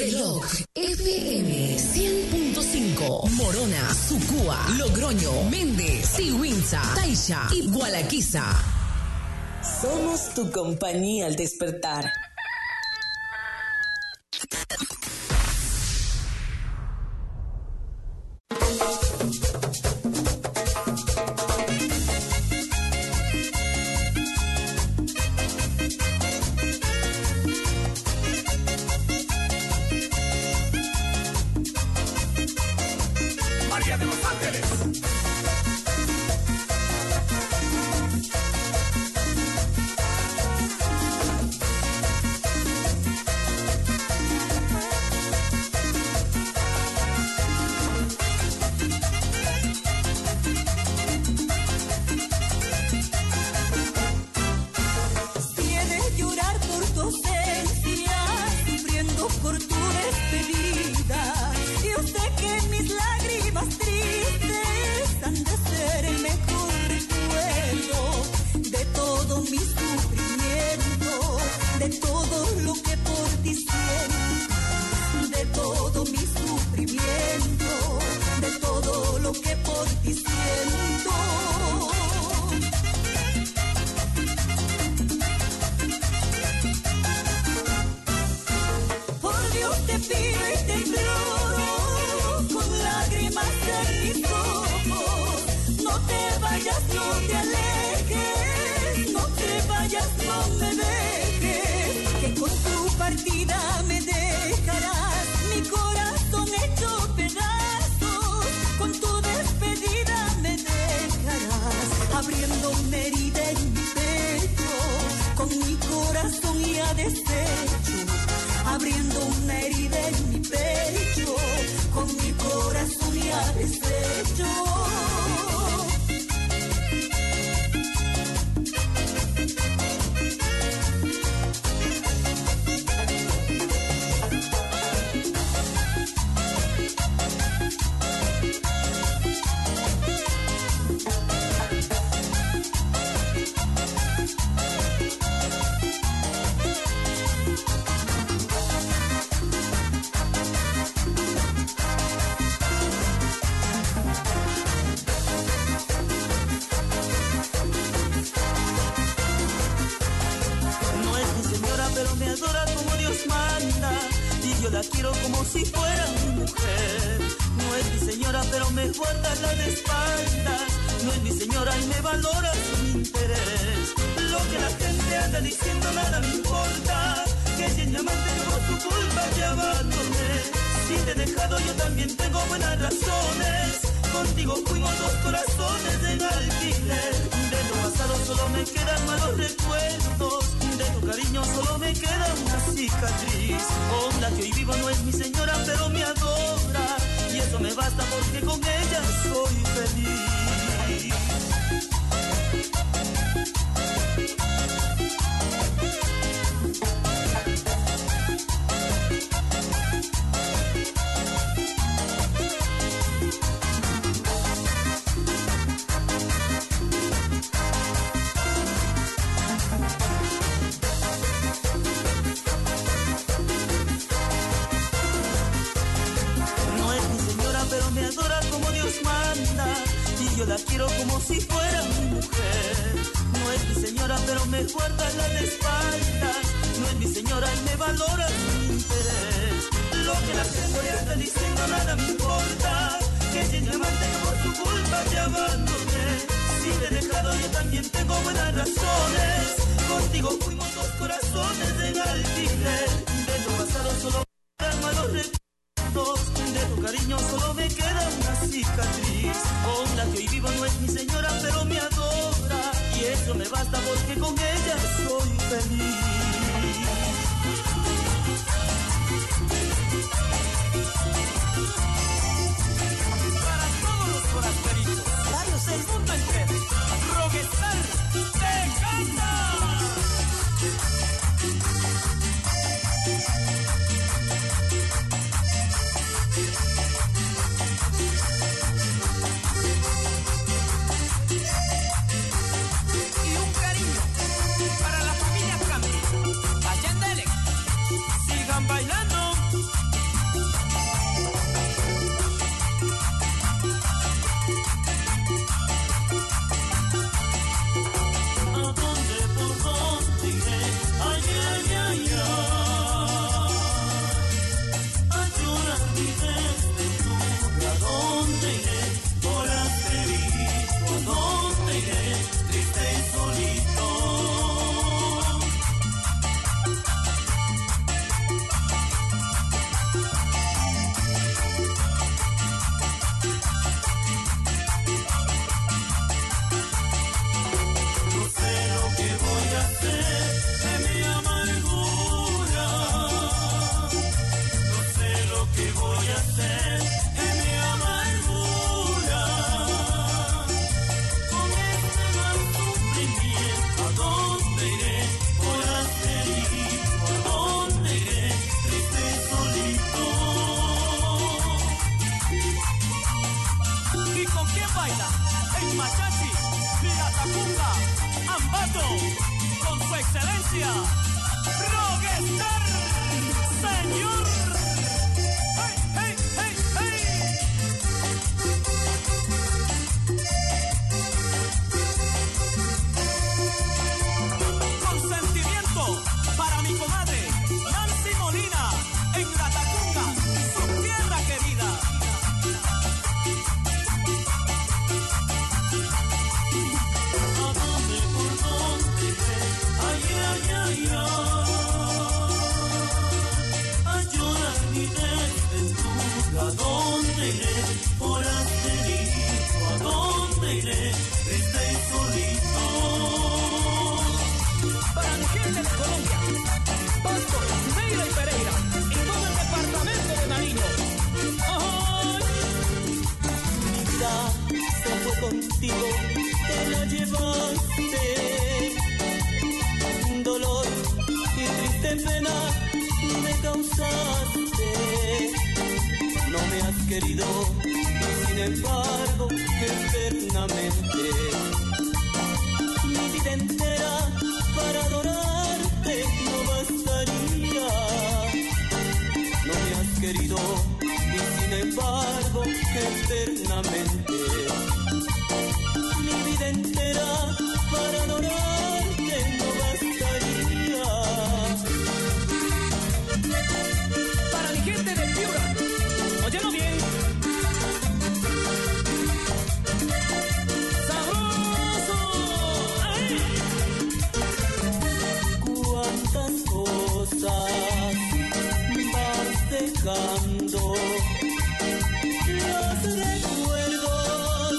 Reloj FM 100.5. Morona, Sucúa, Logroño, Méndez, Sigüenza, Taisha y Gualaquiza. Somos tu compañía al despertar. sed en mi amargura. Con este gran sufrimiento, ¿a dónde iré? Por asterisco, ¿a dónde iré? Triste y solito. ¿Y con quién baila? En Machachi, Latacunga, Ambato, con su excelencia, Rockstar, señor. ¡Hey, hey, hey, hey! Con sentimiento para mi comadre, Nancy Molina, en Latacunga, su tierra querida. Ay, ay, ay, ay, a llorar mi desventura, ¿a dónde iré? Por asterisco, ¿a dónde iré? Triste y solito. Para mi gente de Colombia, Pasto, Neira y Pereira, y todo el departamento de Nariño. ¡Ay! Mi vida se fue contigo, te la llevaste. Dolor y triste pena me causaste. No me has querido y sin embargo eternamente mi vida entera para adorarte no bastaría. No me has querido y sin embargo eternamente mi vida entera para adorarte no bastaría. Para mi gente de Piura, óyelo bien. ¡Sabroso! ¡Ay! Cuántas cosas vas dejando, los recuerdos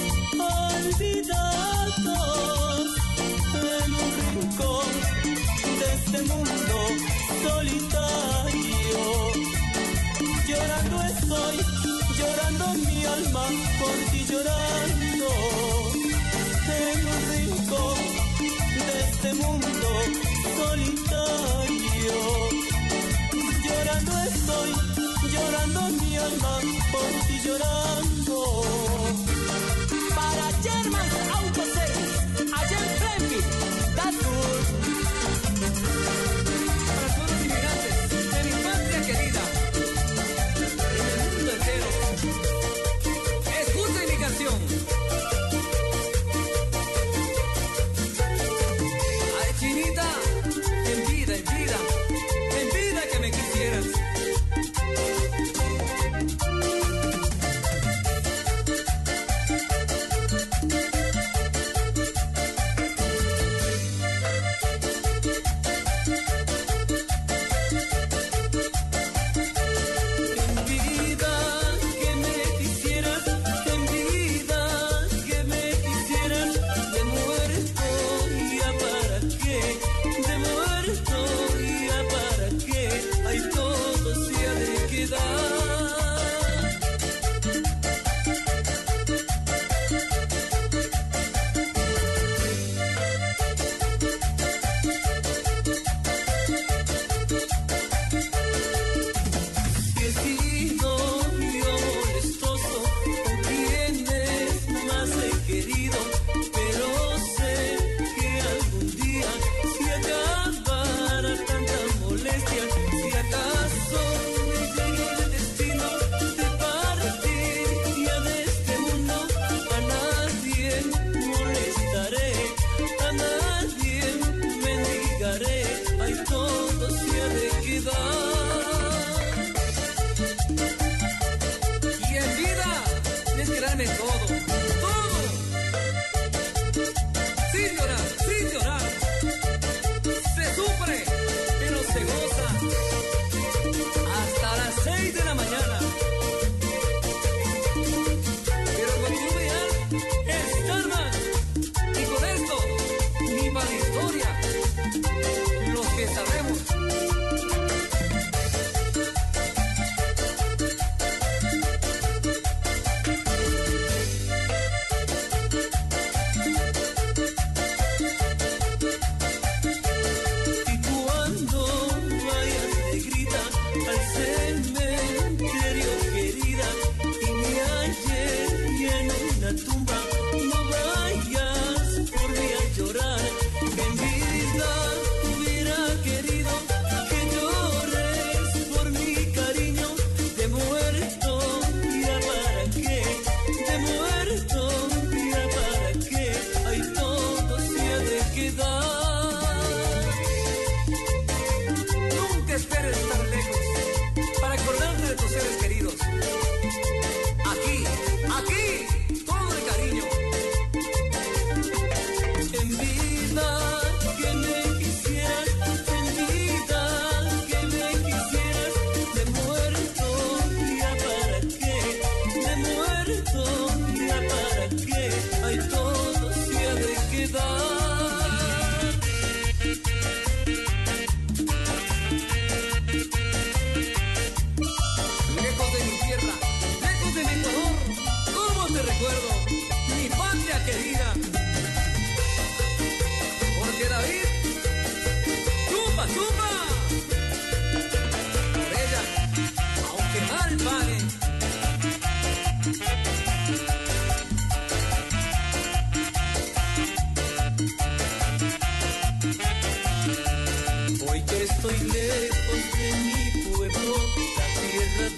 olvidados en un rincón de este mundo solitario. Llorando estoy, llorando mi alma por ti llorando en un rincón de este mundo solitario. Llorando estoy, llorando mi alma por ti llorando. Para German Auto Service, allá en Plainfield, that's good. Para todos los inmigrantes de mi patria querida, en el mundo entero, escuchen mi canción. Ay, chinita, en vida, en vida, en vida que me quisieras.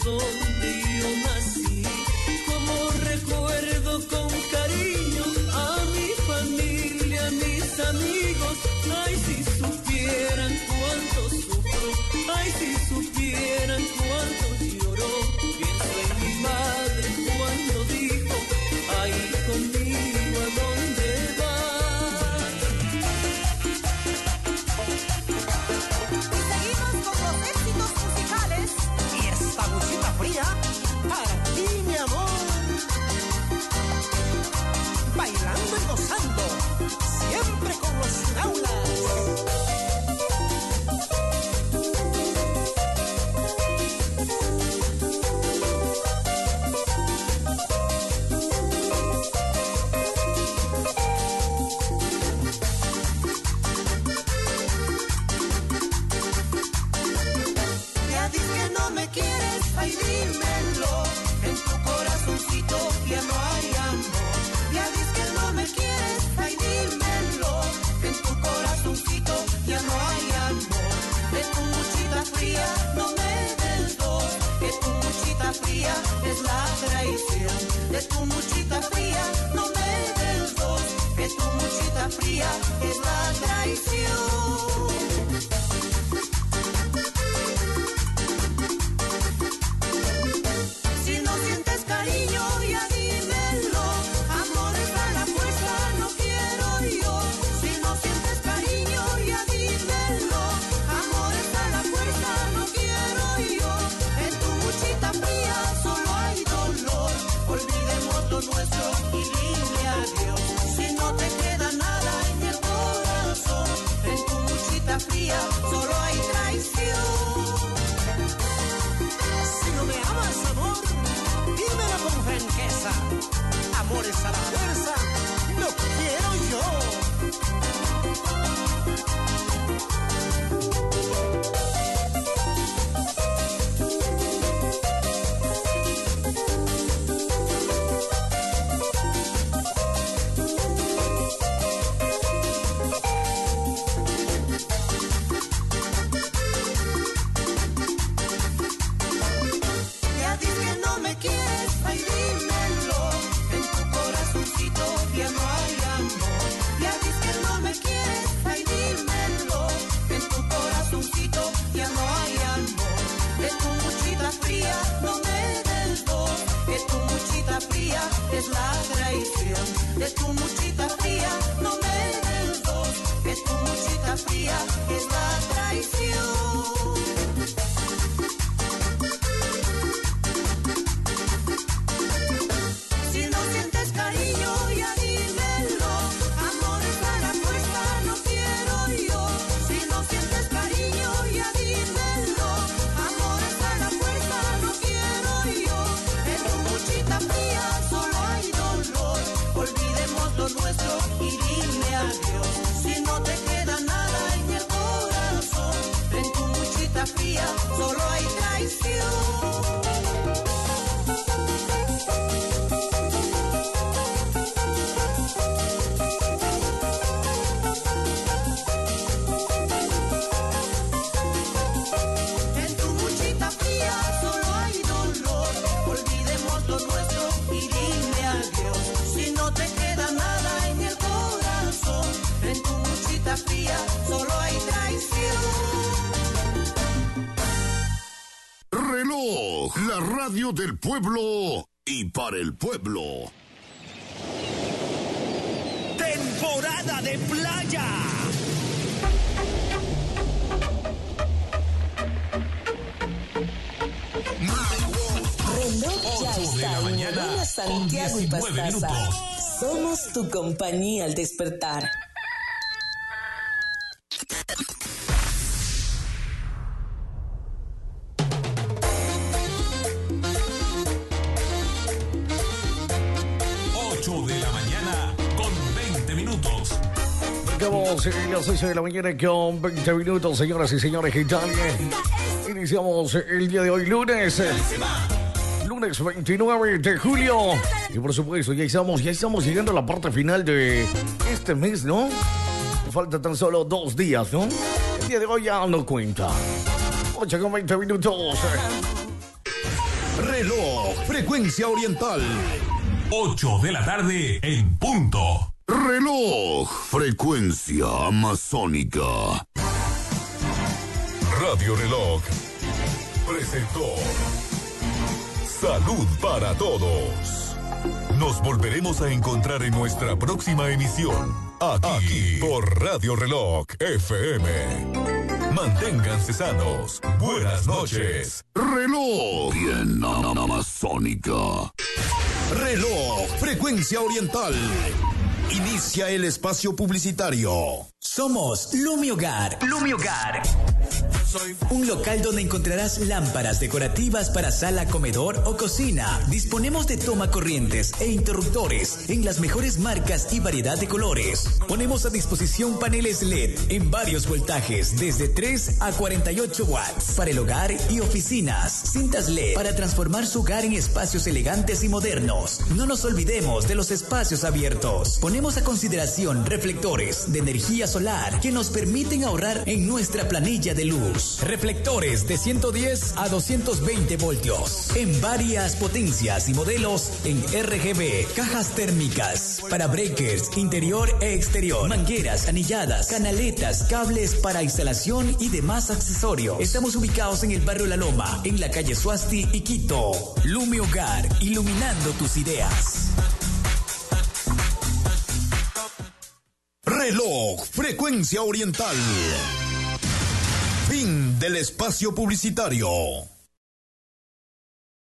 donde yo nací. Como recuerdo con cariño a mi familia, a mis amigos. Ay, si supieran cuánto sufro, ay, si supieran cuánto lloró. Pienso en mi madre cuando dijo, ay, conmigo a dónde vas. Y seguimos con los éxitos musicales y esta música fría para ti, mi amor. Bailando y gozando, siempre con los aulas. Ya dices que no me quieres, ay dímelo. En tu corazoncito ya no hay amor. Ya dices que no me quieres, ay dímelo. En tu corazoncito ya no hay amor. De tu muchita fría no me des dos. Que tu muchita fría es la traición. De tu muchita fría no me des dos. Que tu muchita fría es la traición. Si no sientes cariño, ya dímelo. Amores a la fuerza no quiero yo. Si no sientes cariño, ya dímelo. Amores a la fuerza no quiero yo. En tu muchita fría solo hay dolor. Olvidemos lo nuestro y dile adiós. Si no te queda nada en el corazón, en tu muchita fría solo hay traición. Si no me amas, amor, dímelo con franqueza. Amores a la fuerza, no quiero yo. Ya dices que no me quieres, ay dímelo. En tu corazoncito ya no hay amor. Ya dices que no me quieres, ay dímelo. En tu corazoncito ya no hay amor. De tu muchita fría no me des dos. Que tu muchita fría es la traición. De tu muchita fría no me des dos. Que tu muchita fría es la traición. Si no sientes cariño, ya dímelo. Amores a la fuerza no quiero yo. Si no sientes cariño, ya dímelo. Amores a la fuerza no quiero yo. En tu muchita fría solo hay dolor. Olvidemos lo nuestro y dile adiós. Si no te queda nada en el corazón, en tu muchita fría solo hay traición. En tu muchita fría solo hay dolor. Olvidemos lo nuestro y dile adiós. Si no te queda nada en el corazón, en tu muchita fría solo hay traición. Reloj, la radio del pueblo y para el pueblo. Temporada de playa. Reloj ya está en Morona, Santiago y Pastaza. Somos tu compañía al despertar. Marcamos las 6 de la mañana con 20 minutos, señoras y señores. ¿Qué tal? Iniciamos el día de hoy, lunes 29 de julio. Y por supuesto, ya estamos llegando a la parte final de este mes, ¿no? Falta tan solo 2 días, ¿no? El día de hoy ya no cuenta. 8 con 20 minutos. Reloj, frecuencia oriental. 8 de la tarde en punto. Reloj, frecuencia amazónica. Radio Reloj presentó Salud para Todos. Nos volveremos a encontrar en nuestra próxima emisión, aquí por Radio Reloj FM. Manténganse sanos. Buenas noches. Reloj, bien amazónica. Reloj, frecuencia oriental. Inicia el espacio publicitario. Somos Lumi Hogar. Lumi Hogar. Un local donde encontrarás lámparas decorativas para sala, comedor o cocina. Disponemos de toma corrientes e interruptores en las mejores marcas y variedad de colores. Ponemos a disposición paneles LED en varios voltajes, desde 3 a 48 watts, para el hogar y oficinas. Cintas LED para transformar su hogar en espacios elegantes y modernos. No nos olvidemos de los espacios abiertos. Ponemos a consideración reflectores de energía solar que nos permiten ahorrar en nuestra planilla de luz. Reflectores de 110 a 220 voltios en varias potencias y modelos en RGB, cajas térmicas para breakers interior e exterior, mangueras, anilladas, canaletas, cables para instalación y demás accesorios. Estamos ubicados en el barrio La Loma, en la calle Suasti y Quito. Lumi Hogar, iluminando tus ideas. Reloj, frecuencia oriental. Fin del espacio publicitario.